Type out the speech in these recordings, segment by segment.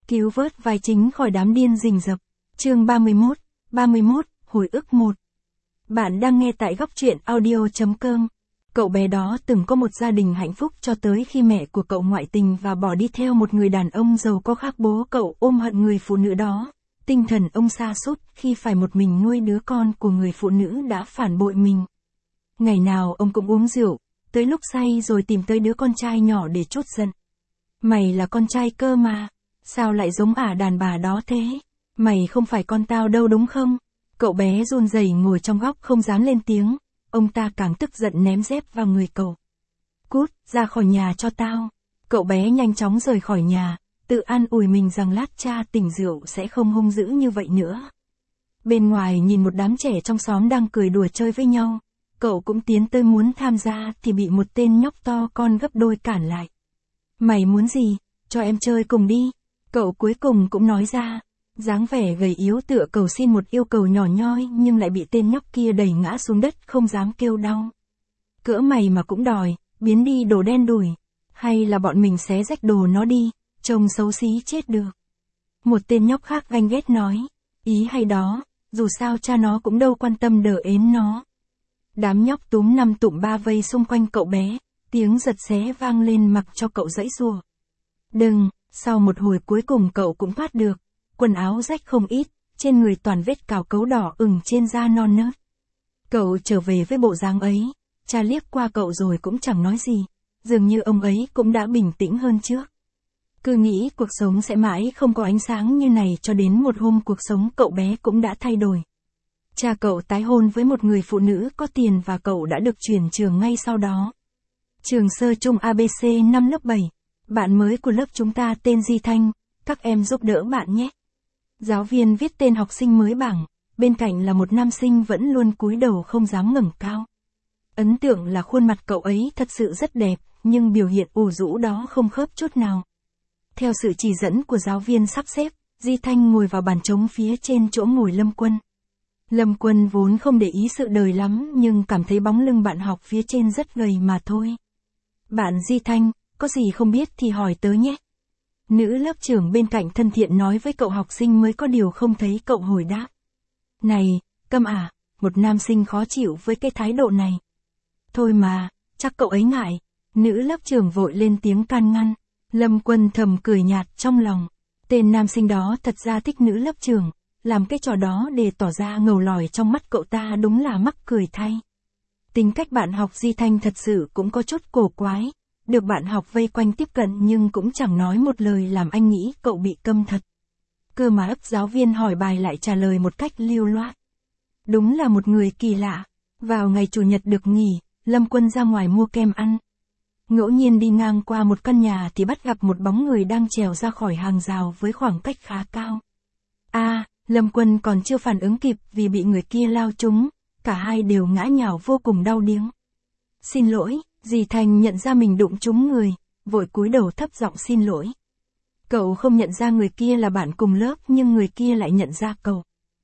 Cứu vớt vai chính khỏi đám điên rình rập. Chương 31, hồi ức 1. Bạn đang nghe tại góc truyện audio.com. Cậu bé đó từng có một gia đình hạnh phúc cho tới khi mẹ của cậu ngoại tình và bỏ đi theo một người đàn ông giàu có khác. Bố cậu ôm hận người phụ nữ đó. Tinh thần ông sa sút khi phải một mình nuôi đứa con của người phụ nữ đã phản bội mình. Ngày nào ông cũng uống rượu, tới lúc say rồi tìm tới đứa con trai nhỏ để trút giận. Mày là con trai cơ mà, sao lại giống ả đàn bà đó thế? Mày không phải con tao đâu đúng không? Cậu bé run rẩy ngồi trong góc không dám lên tiếng, ông ta càng tức giận ném dép vào người cậu. Cút, ra khỏi nhà cho tao. Cậu bé nhanh chóng rời khỏi nhà, tự an ủi mình rằng lát cha tỉnh rượu sẽ không hung dữ như vậy nữa. Bên ngoài nhìn một đám trẻ trong xóm đang cười đùa chơi với nhau, cậu cũng tiến tới muốn tham gia thì bị một tên nhóc to con gấp đôi cản lại. Mày muốn gì, cho em chơi cùng đi. Cậu cuối cùng cũng nói ra, dáng vẻ gầy yếu tựa cầu xin một yêu cầu nhỏ nhoi nhưng lại bị tên nhóc kia đẩy ngã xuống đất không dám kêu đau. Cỡ mày mà cũng đòi, biến đi đồ đen đủi, hay là bọn mình xé rách đồ nó đi, trông xấu xí chết được. Một tên nhóc khác ganh ghét nói, ý hay đó, dù sao cha nó cũng đâu quan tâm đỡ ến nó. Đám nhóc túm năm tụm ba vây xung quanh cậu bé, tiếng giật xé vang lên mặc cho cậu giãy giụa. Đừng, sau một hồi cuối cùng cậu cũng thoát được, quần áo rách không ít, trên người toàn vết cào cấu đỏ ửng trên da non nớt. Cậu trở về với bộ dáng ấy, cha liếc qua cậu rồi cũng chẳng nói gì, dường như ông ấy cũng đã bình tĩnh hơn trước. Cứ nghĩ cuộc sống sẽ mãi không có ánh sáng như này cho đến một hôm cuộc sống cậu bé cũng đã thay đổi. Cha cậu tái hôn với một người phụ nữ có tiền và cậu đã được chuyển trường ngay sau đó. Trường sơ trung ABC năm lớp 7. Bạn mới của lớp chúng ta tên Di Thanh, các em giúp đỡ bạn nhé. Giáo viên viết tên học sinh mới bảng, bên cạnh là một nam sinh vẫn luôn cúi đầu không dám ngẩng cao. Ấn tượng là khuôn mặt cậu ấy thật sự rất đẹp, nhưng biểu hiện ủ rũ đó không khớp chút nào. Theo sự chỉ dẫn của giáo viên sắp xếp, Di Thanh ngồi vào bàn trống phía trên chỗ ngồi Lâm Quân. Lâm Quân vốn không để ý sự đời lắm nhưng cảm thấy bóng lưng bạn học phía trên rất gầy mà thôi. Bạn Di Thanh, có gì không biết thì hỏi tớ nhé. Nữ lớp trưởng bên cạnh thân thiện nói với cậu học sinh mới có điều không thấy cậu hồi đáp. Này, câm à, một nam sinh khó chịu với cái thái độ này. Thôi mà, chắc cậu ấy ngại. Nữ lớp trưởng vội lên tiếng can ngăn. Lâm Quân thầm cười nhạt trong lòng. Tên nam sinh đó thật ra thích nữ lớp trưởng, làm cái trò đó để tỏ ra ngầu lòi trong mắt cậu ta đúng là mắc cười thay. Tính cách bạn học Di Thanh thật sự cũng có chút cổ quái. Được bạn học vây quanh tiếp cận nhưng cũng chẳng nói một lời làm anh nghĩ cậu bị câm thật. Cơ mà ấp giáo viên hỏi bài lại trả lời một cách lưu loát. Đúng là một người kỳ lạ. Vào ngày chủ nhật được nghỉ, Lâm Quân ra ngoài mua kem ăn. Ngẫu nhiên đi ngang qua một căn nhà thì bắt gặp một bóng người đang trèo ra khỏi hàng rào với khoảng cách khá cao. Lâm Quân còn chưa phản ứng kịp vì bị người kia lao trúng, cả hai đều ngã nhào vô cùng đau điếng. Xin lỗi. Di Thanh nhận ra mình đụng trúng người, vội cúi đầu thấp giọng xin lỗi. Cậu không nhận ra người kia là bạn cùng lớp nhưng người kia lại nhận ra cậu.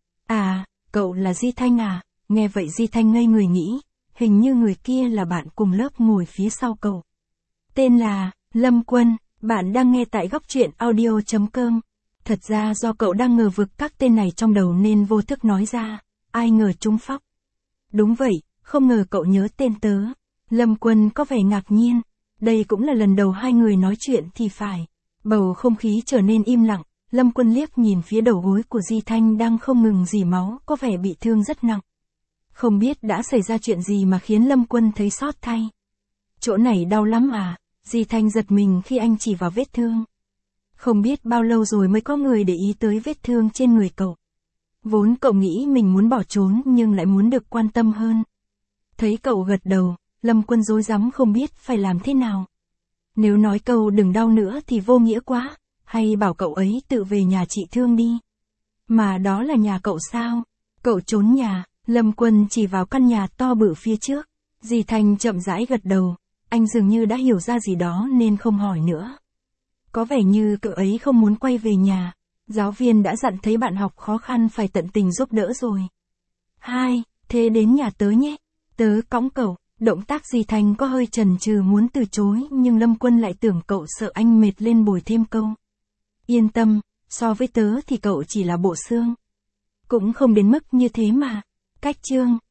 Cậu là Di Thanh à? Nghe vậy Di Thanh ngây người nghĩ, hình như người kia là bạn cùng lớp ngồi phía sau cậu. Tên là Lâm Quân, bạn đang nghe tại góc truyện audio.com. Thật ra do cậu đang ngờ vực các tên này trong đầu nên vô thức nói ra, ai ngờ trúng phóc. Đúng vậy, không ngờ cậu nhớ tên tớ. Lâm Quân có vẻ ngạc nhiên, đây cũng là lần đầu hai người nói chuyện thì phải. Bầu không khí trở nên im lặng, Lâm Quân liếc nhìn phía đầu gối của Di Thanh đang không ngừng rỉ máu, có vẻ bị thương rất nặng. Không biết đã xảy ra chuyện gì mà khiến Lâm Quân thấy xót thay. Chỗ này đau lắm à? Di Thanh giật mình khi anh chỉ vào vết thương. Không biết bao lâu rồi mới có người để ý tới vết thương trên người cậu. Vốn cậu nghĩ mình muốn bỏ trốn nhưng lại muốn được quan tâm hơn. Thấy cậu gật đầu, Lâm Quân rối rắm không biết phải làm thế nào. Nếu nói câu đừng đau nữa thì vô nghĩa quá, hay bảo cậu ấy tự về nhà trị thương đi. Mà đó là nhà cậu sao? Cậu trốn nhà, Lâm Quân chỉ vào căn nhà to bự phía trước. Di Thanh chậm rãi gật đầu, anh dường như đã hiểu ra gì đó nên không hỏi nữa. Có vẻ như cậu ấy không muốn quay về nhà, giáo viên đã dặn thấy bạn học khó khăn phải tận tình giúp đỡ rồi. Thế đến nhà tớ nhé, tớ cõng cậu. Động tác Di Thanh có hơi chần chừ muốn từ chối nhưng Lâm Quân lại tưởng cậu sợ anh mệt lên bồi thêm câu. Yên tâm, So với tớ thì cậu chỉ là bộ xương. Cũng không đến mức như thế mà. Cách chương.